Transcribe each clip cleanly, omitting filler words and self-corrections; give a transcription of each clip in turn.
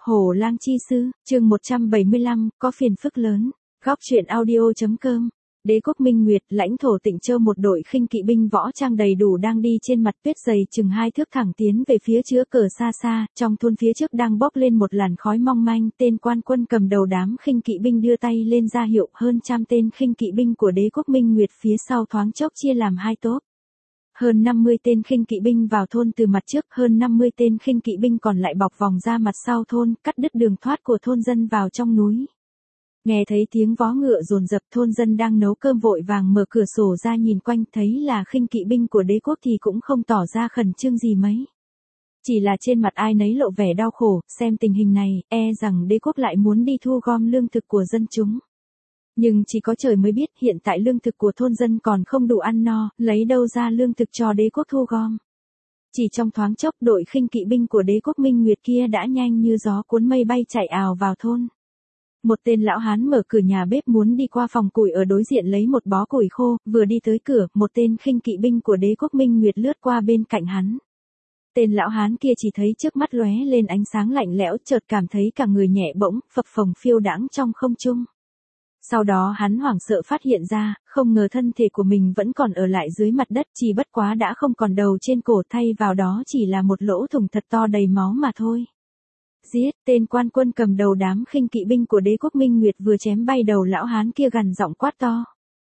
Hổ lang chi sư, chương 175, có phiền phức lớn. Góc truyện audio.com. Đế quốc Minh Nguyệt, lãnh thổ Tịnh Châu, một đội khinh kỵ binh võ trang đầy đủ đang đi trên mặt tuyết dày chừng 2 thước thẳng tiến về phía chứa cờ xa xa, trong thôn phía trước đang bốc lên một làn khói mong manh, tên quan quân cầm đầu đám khinh kỵ binh đưa tay lên ra hiệu, hơn trăm tên khinh kỵ binh của Đế quốc Minh Nguyệt phía sau thoáng chốc chia làm 2 tốp. Hơn 50 tên khinh kỵ binh vào thôn từ mặt trước, hơn 50 tên khinh kỵ binh còn lại bọc vòng ra mặt sau thôn, cắt đứt đường thoát của thôn dân vào trong núi. Nghe thấy tiếng vó ngựa dồn dập, thôn dân đang nấu cơm vội vàng mở cửa sổ ra nhìn quanh, thấy là khinh kỵ binh của đế quốc thì cũng không tỏ ra khẩn trương gì mấy. Chỉ là trên mặt ai nấy lộ vẻ đau khổ, xem tình hình này, e rằng đế quốc lại muốn đi thu gom lương thực của dân chúng. Nhưng chỉ có trời mới biết, hiện tại lương thực của thôn dân còn không đủ ăn no, lấy đâu ra lương thực cho đế quốc thu gom. Chỉ trong thoáng chốc, đội khinh kỵ binh của đế quốc Minh Nguyệt kia đã nhanh như gió cuốn mây bay chạy ào vào thôn. Một tên lão hán mở cửa nhà bếp muốn đi qua phòng củi ở đối diện lấy một bó củi khô, vừa đi tới cửa, một tên khinh kỵ binh của đế quốc Minh Nguyệt lướt qua bên cạnh hắn. Tên lão hán kia chỉ thấy trước mắt lóe lên ánh sáng lạnh lẽo, chợt cảm thấy cả người nhẹ bỗng, phập phồng phiêu đãng trong không trung. Sau đó hắn hoảng sợ phát hiện ra, không ngờ thân thể của mình vẫn còn ở lại dưới mặt đất, chỉ bất quá đã không còn đầu trên cổ, thay vào đó chỉ là một lỗ thủng thật to đầy máu mà thôi. Giết! Tên quan quân cầm đầu đám khinh kỵ binh của đế quốc Minh Nguyệt vừa chém bay đầu lão hán kia gằn giọng quát to.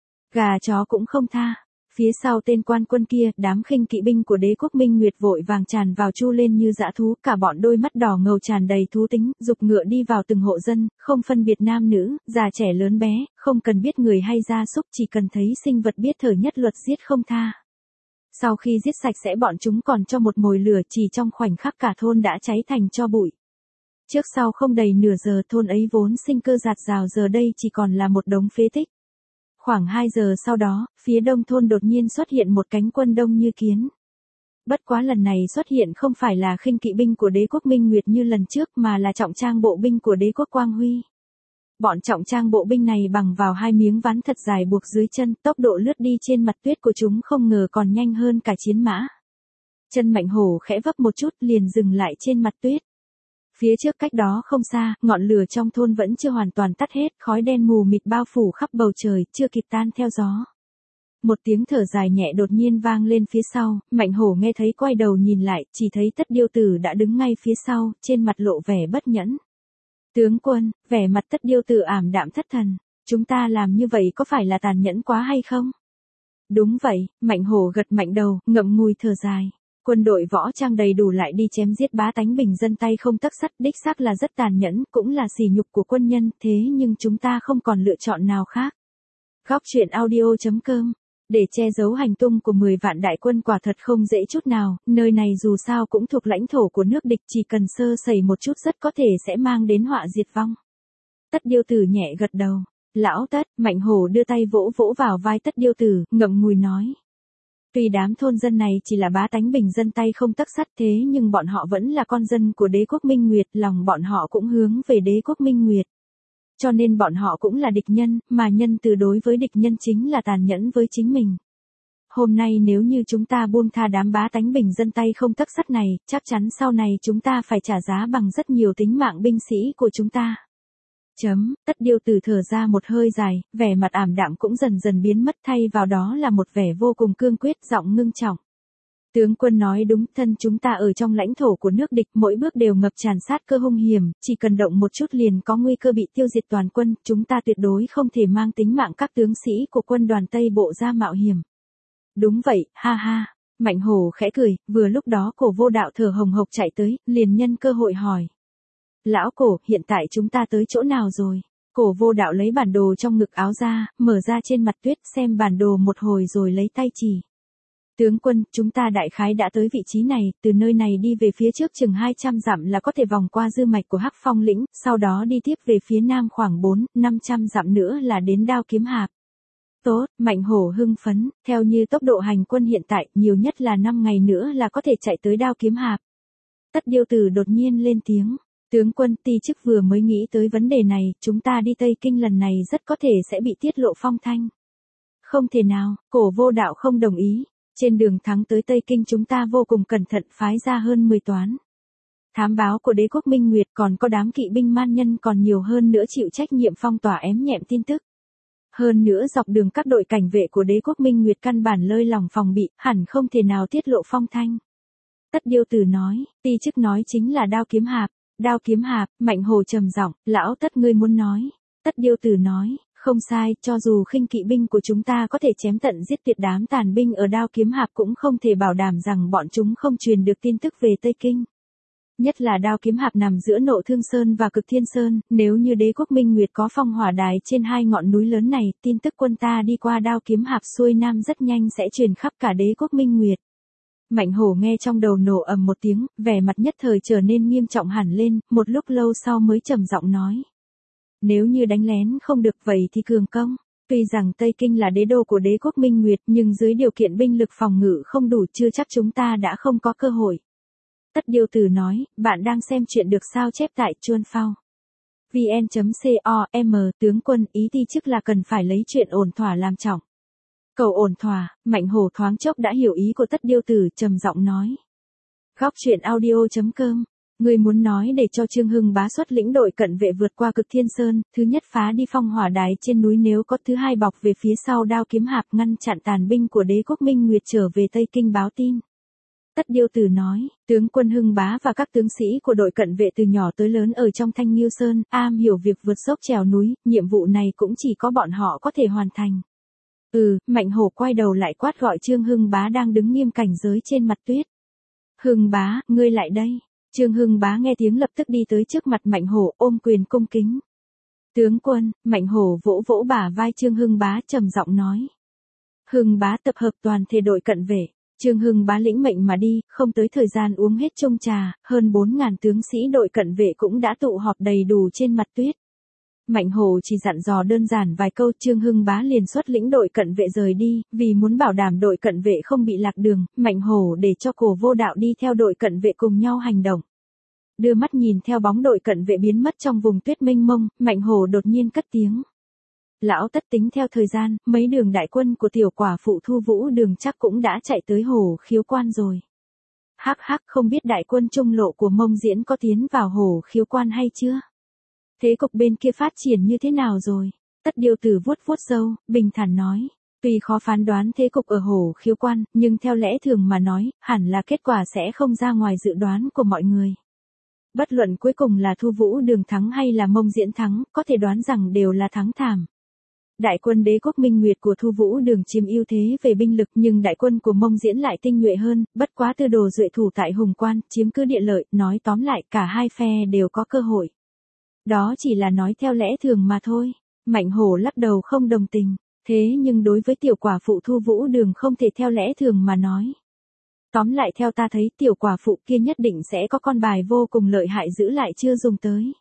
Gà chó cũng không tha. Phía sau tên quan quân kia, đám khinh kỵ binh của đế quốc Minh Nguyệt vội vàng tràn vào chu lên như dã thú, cả bọn đôi mắt đỏ ngầu tràn đầy thú tính, giục ngựa đi vào từng hộ dân, không phân biệt nam nữ, già trẻ lớn bé, không cần biết người hay gia súc, chỉ cần thấy sinh vật biết thở nhất luật giết không tha. Sau khi giết sạch sẽ bọn chúng còn cho một mồi lửa, chỉ trong khoảnh khắc cả thôn đã cháy thành tro bụi. Trước sau không đầy nửa giờ, thôn ấy vốn sinh cơ rạt rào giờ đây chỉ còn là một đống phế tích. Khoảng 2 giờ sau đó, phía đông thôn đột nhiên xuất hiện một cánh quân đông như kiến. Bất quá lần này xuất hiện không phải là khinh kỵ binh của đế quốc Minh Nguyệt như lần trước mà là trọng trang bộ binh của đế quốc Quang Huy. Bọn trọng trang bộ binh này bằng vào 2 miếng ván thật dài buộc dưới chân, tốc độ lướt đi trên mặt tuyết của chúng không ngờ còn nhanh hơn cả chiến mã. Chân Mạnh Hổ khẽ vấp một chút liền dừng lại trên mặt tuyết. Phía trước cách đó không xa, ngọn lửa trong thôn vẫn chưa hoàn toàn tắt hết, khói đen mù mịt bao phủ khắp bầu trời, chưa kịp tan theo gió. Một tiếng thở dài nhẹ đột nhiên vang lên phía sau, Mạnh Hổ nghe thấy quay đầu nhìn lại, chỉ thấy Tất Điêu Tử đã đứng ngay phía sau, trên mặt lộ vẻ bất nhẫn. Tướng quân, vẻ mặt Tất Điêu Tử ảm đạm thất thần, chúng ta làm như vậy có phải là tàn nhẫn quá hay không? Đúng vậy, Mạnh Hổ gật mạnh đầu, ngậm ngùi thở dài. Quân đội võ trang đầy đủ lại đi chém giết bá tánh bình dân tay không tấc sắt, đích xác là rất tàn nhẫn, cũng là sỉ nhục của quân nhân, thế nhưng chúng ta không còn lựa chọn nào khác. Góc truyện audio.com. Để che giấu hành tung của 10 vạn đại quân quả thật không dễ chút nào, nơi này dù sao cũng thuộc lãnh thổ của nước địch, chỉ cần sơ sẩy một chút rất có thể sẽ mang đến họa diệt vong. Tất Điêu Tử nhẹ gật đầu. Lão Tất, Mạnh Hổ đưa tay vỗ vỗ vào vai Tất Điêu Tử, ngậm ngùi nói. Tuy đám thôn dân này chỉ là bá tánh bình dân tay không tấc sắt, thế nhưng bọn họ vẫn là con dân của đế quốc Minh Nguyệt, lòng bọn họ cũng hướng về đế quốc Minh Nguyệt. Cho nên bọn họ cũng là địch nhân, mà nhân từ đối với địch nhân chính là tàn nhẫn với chính mình. Hôm nay nếu như chúng ta buông tha đám bá tánh bình dân tay không tấc sắt này, chắc chắn sau này chúng ta phải trả giá bằng rất nhiều tính mạng binh sĩ của chúng ta. Tất Điêu Tử thở ra một hơi dài, vẻ mặt ảm đạm cũng dần dần biến mất, thay vào đó là một vẻ vô cùng cương quyết, giọng ngưng trọng. Tướng quân nói đúng, thân chúng ta ở trong lãnh thổ của nước địch, mỗi bước đều ngập tràn sát cơ hung hiểm, chỉ cần động một chút liền có nguy cơ bị tiêu diệt toàn quân, chúng ta tuyệt đối không thể mang tính mạng các tướng sĩ của quân đoàn Tây Bộ ra mạo hiểm. Đúng vậy, ha ha. Mạnh Hổ khẽ cười, vừa lúc đó Cổ Vô Đạo thở hồng hộc chạy tới, liền nhân cơ hội hỏi. Lão Cổ, hiện tại chúng ta tới chỗ nào rồi? Cổ Vô Đạo lấy bản đồ trong ngực áo ra, mở ra trên mặt tuyết, xem bản đồ một hồi rồi lấy tay chỉ. Tướng quân, chúng ta đại khái đã tới vị trí này, từ nơi này đi về phía trước chừng 200 dặm là có thể vòng qua dư mạch của Hắc Phong lĩnh, sau đó đi tiếp về phía nam khoảng 400-500 dặm nữa là đến Đao Kiếm Hạp. Tốt, Mạnh Hổ hưng phấn, theo như tốc độ hành quân hiện tại, nhiều nhất là 5 ngày nữa là có thể chạy tới Đao Kiếm Hạp. Tất Điêu Tử đột nhiên lên tiếng. Tướng quân, ti chức vừa mới nghĩ tới vấn đề này, chúng ta đi Tây Kinh lần này rất có thể sẽ bị tiết lộ phong thanh. Không thể nào, Cổ Vô Đạo không đồng ý. Trên đường thắng tới Tây Kinh chúng ta vô cùng cẩn thận phái ra hơn 10 toán Thám báo của đế quốc Minh Nguyệt còn có đám kỵ binh man nhân còn nhiều hơn nữa chịu trách nhiệm phong tỏa ém nhẹm tin tức. Hơn nữa dọc đường các đội cảnh vệ của đế quốc Minh Nguyệt căn bản lơi lỏng phòng bị, hẳn không thể nào tiết lộ phong thanh. Tất Điêu Tử nói, ti chức nói chính là đao kiếm hạp. Đao kiếm hạp, Mạnh Hổ trầm giọng, lão Tất ngươi muốn nói. Tất Điêu Tử nói, không sai, cho dù khinh kỵ binh của chúng ta có thể chém tận giết tuyệt đám tàn binh ở đao kiếm hạp cũng không thể bảo đảm rằng bọn chúng không truyền được tin tức về Tây Kinh. Nhất là đao kiếm hạp nằm giữa Nộ Thương Sơn và Cực Thiên Sơn, nếu như đế quốc Minh Nguyệt có phong hỏa đài trên hai ngọn núi lớn này, tin tức quân ta đi qua đao kiếm hạp xuôi nam rất nhanh sẽ truyền khắp cả đế quốc Minh Nguyệt. Mạnh Hổ nghe trong đầu nổ ầm một tiếng, vẻ mặt nhất thời trở nên nghiêm trọng hẳn lên, một lúc lâu sau mới trầm giọng nói. Nếu như đánh lén không được vậy thì cường công. Tuy rằng Tây Kinh là đế đô của đế quốc Minh Nguyệt nhưng dưới điều kiện binh lực phòng ngự không đủ chưa chắc chúng ta đã không có cơ hội. Tất Điêu Tử nói, bạn đang xem chuyện được sao chép tại Chuan Phao. vn.com, tướng quân ý ti chức là cần phải lấy chuyện ổn thỏa làm trọng. Cầu ổn thỏa, Mạnh Hổ thoáng chốc đã hiểu ý của Tất Điêu Tử trầm giọng nói. Góc truyện audio.com, người muốn nói để cho Trương Hưng Bá xuất lĩnh đội cận vệ vượt qua Cực Thiên Sơn, thứ nhất phá đi phong hỏa đài trên núi nếu có thứ hai bọc về phía sau đao kiếm hạp ngăn chặn tàn binh của đế quốc Minh Nguyệt trở về Tây Kinh báo tin. Tất Điêu Tử nói, tướng quân Hưng Bá và các tướng sĩ của đội cận vệ từ nhỏ tới lớn ở trong Thanh Nghiêu Sơn, am hiểu việc vượt dốc trèo núi, nhiệm vụ này cũng chỉ có bọn họ có thể hoàn thành. Mạnh Hổ quay đầu lại quát gọi Trương Hưng Bá đang đứng nghiêm cảnh giới trên mặt tuyết. Hưng Bá, ngươi lại đây. Trương Hưng Bá nghe tiếng lập tức đi tới trước mặt Mạnh Hổ ôm quyền cung kính. Tướng quân, Mạnh Hổ vỗ vỗ bả vai Trương Hưng Bá trầm giọng nói. Hưng Bá tập hợp toàn thể đội cận vệ. Trương Hưng Bá lĩnh mệnh mà đi, không tới thời gian uống hết chung trà, hơn 4.000 tướng sĩ đội cận vệ cũng đã tụ họp đầy đủ trên mặt tuyết. Mạnh Hổ chỉ dặn dò đơn giản vài câu Trương Hưng Bá liền xuất lĩnh đội cận vệ rời đi, vì muốn bảo đảm đội cận vệ không bị lạc đường, Mạnh Hổ để cho Cổ Vô Đạo đi theo đội cận vệ cùng nhau hành động. Đưa mắt nhìn theo bóng đội cận vệ biến mất trong vùng tuyết mênh mông, Mạnh Hổ đột nhiên cất tiếng. Lão Tất tính theo thời gian, mấy đường đại quân của tiểu quả phụ Thu Vũ Đường chắc cũng đã chạy tới Hồ Khiếu Quan rồi. Hắc hắc, không biết đại quân trung lộ của Mông Diễn có tiến vào Hồ Khiếu Quan hay chưa? Thế cục bên kia phát triển như thế nào rồi? Tất Điêu Tử vuốt vuốt râu, bình thản nói. Tuy khó phán đoán thế cục ở Hồ Khiếu Quan, nhưng theo lẽ thường mà nói, hẳn là kết quả sẽ không ra ngoài dự đoán của mọi người. Bất luận cuối cùng là Thu Vũ Đường thắng hay là Mông Diễn thắng, có thể đoán rằng đều là thắng thảm. Đại quân đế quốc Minh Nguyệt của Thu Vũ Đường chiếm ưu thế về binh lực nhưng đại quân của Mông Diễn lại tinh nhuệ hơn, bất quá Tư Đồ Duệ thủ tại Hùng Quan, chiếm cứ địa lợi, nói tóm lại cả hai phe đều có cơ hội. Đó chỉ là nói theo lẽ thường mà thôi. Mạnh Hổ lắc đầu không đồng tình, thế nhưng đối với tiểu quả phụ Thu Vũ Đường không thể theo lẽ thường mà nói. Tóm lại theo ta thấy tiểu quả phụ kia nhất định sẽ có con bài vô cùng lợi hại giữ lại chưa dùng tới.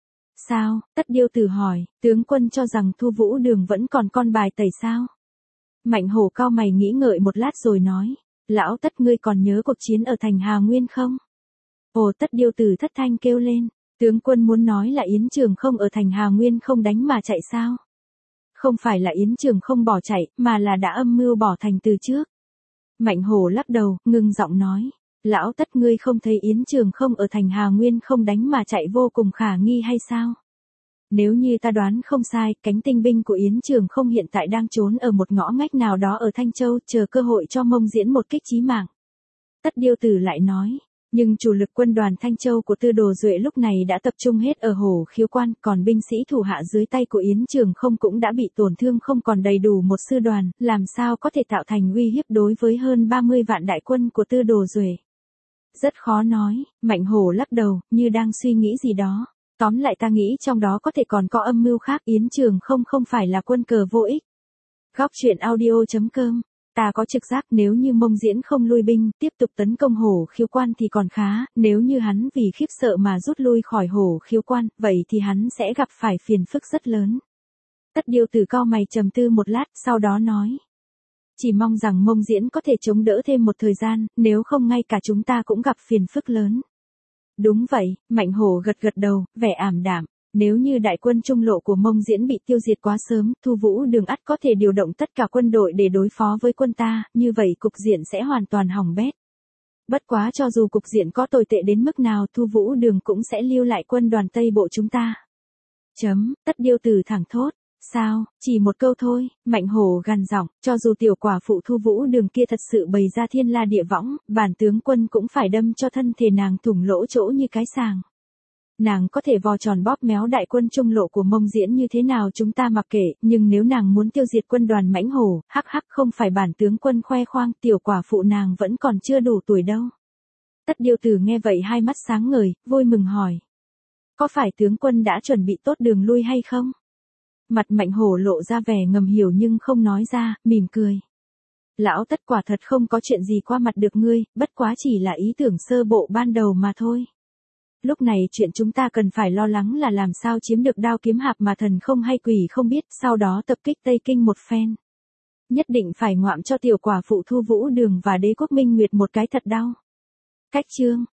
Sao? Tất Điêu Tử hỏi, tướng quân cho rằng Thu Vũ Đường vẫn còn con bài tẩy sao? Mạnh Hổ cau mày nghĩ ngợi một lát rồi nói, lão Tất ngươi còn nhớ cuộc chiến ở thành Hà Nguyên không? Ồ, Tất Điêu Tử thất thanh kêu lên, tướng quân muốn nói là Yến Trường Không ở thành Hà Nguyên không đánh mà chạy sao? Không phải là Yến Trường Không bỏ chạy, mà là đã âm mưu bỏ thành từ trước. Mạnh Hổ lắc đầu, ngưng giọng nói. Lão Tất ngươi không thấy Yến Trường Không ở thành Hà Nguyên không đánh mà chạy vô cùng khả nghi hay sao? Nếu như ta đoán không sai, cánh tinh binh của Yến Trường Không hiện tại đang trốn ở một ngõ ngách nào đó ở Thanh Châu, chờ cơ hội cho Mông Diễn một kích chí mạng. Tất Điêu Tử lại nói, nhưng chủ lực quân đoàn Thanh Châu của Tư Đồ Duệ lúc này đã tập trung hết ở Hồ Khiếu Quan, còn binh sĩ thủ hạ dưới tay của Yến Trường Không cũng đã bị tổn thương không còn đầy đủ một sư đoàn, làm sao có thể tạo thành uy hiếp đối với hơn 30 vạn đại quân của Tư Đồ Duệ. Rất khó nói, Mạnh Hổ lắc đầu, như đang suy nghĩ gì đó. Tóm lại ta nghĩ trong đó có thể còn có âm mưu khác, Yến Trường Không phải là quân cờ vô ích. Góc truyện audio.com, ta có trực giác nếu như Mông Diễn không lui binh, tiếp tục tấn công Hồ Khiếu Quan thì còn khá, nếu như hắn vì khiếp sợ mà rút lui khỏi Hồ Khiếu Quan, vậy thì hắn sẽ gặp phải phiền phức rất lớn. Tất Điêu Tử cau mày trầm tư một lát, sau đó nói. Chỉ mong rằng Mông Diễn có thể chống đỡ thêm một thời gian, nếu không ngay cả chúng ta cũng gặp phiền phức lớn. Đúng vậy, Mạnh Hổ gật gật đầu, vẻ ảm đạm. Nếu như đại quân trung lộ của Mông Diễn bị tiêu diệt quá sớm, Thu Vũ Đường ắt có thể điều động tất cả quân đội để đối phó với quân ta, như vậy cục diện sẽ hoàn toàn hỏng bét. Bất quá cho dù cục diện có tồi tệ đến mức nào Thu Vũ Đường cũng sẽ lưu lại quân đoàn Tây Bộ chúng ta. Tất Điêu Tử thẳng thốt. Sao, chỉ một câu thôi, Mạnh Hổ gằn giọng, cho dù tiểu quả phụ Thu Vũ Đường kia thật sự bày ra thiên la địa võng, bản tướng quân cũng phải đâm cho thân thể nàng thủng lỗ chỗ như cái sàng. Nàng có thể vò tròn bóp méo đại quân trung lộ của Mông Diễn như thế nào chúng ta mặc kệ, nhưng nếu nàng muốn tiêu diệt quân đoàn Mãnh Hổ, hắc hắc không phải bản tướng quân khoe khoang, tiểu quả phụ nàng vẫn còn chưa đủ tuổi đâu. Tất Điêu Tử nghe vậy hai mắt sáng ngời, vui mừng hỏi. Có phải tướng quân đã chuẩn bị tốt đường lui hay không? Mặt Mạnh Hổ lộ ra vẻ ngầm hiểu nhưng không nói ra, mỉm cười. Lão Tất quả thật không có chuyện gì qua mặt được ngươi, bất quá chỉ là ý tưởng sơ bộ ban đầu mà thôi. Lúc này chuyện chúng ta cần phải lo lắng là làm sao chiếm được đao kiếm hạp mà thần không hay quỷ không biết, sau đó tập kích Tây Kinh một phen. Nhất định phải ngoạm cho tiểu quả phụ Thu Vũ Đường và Đế quốc Minh Nguyệt một cái thật đau. Cách chương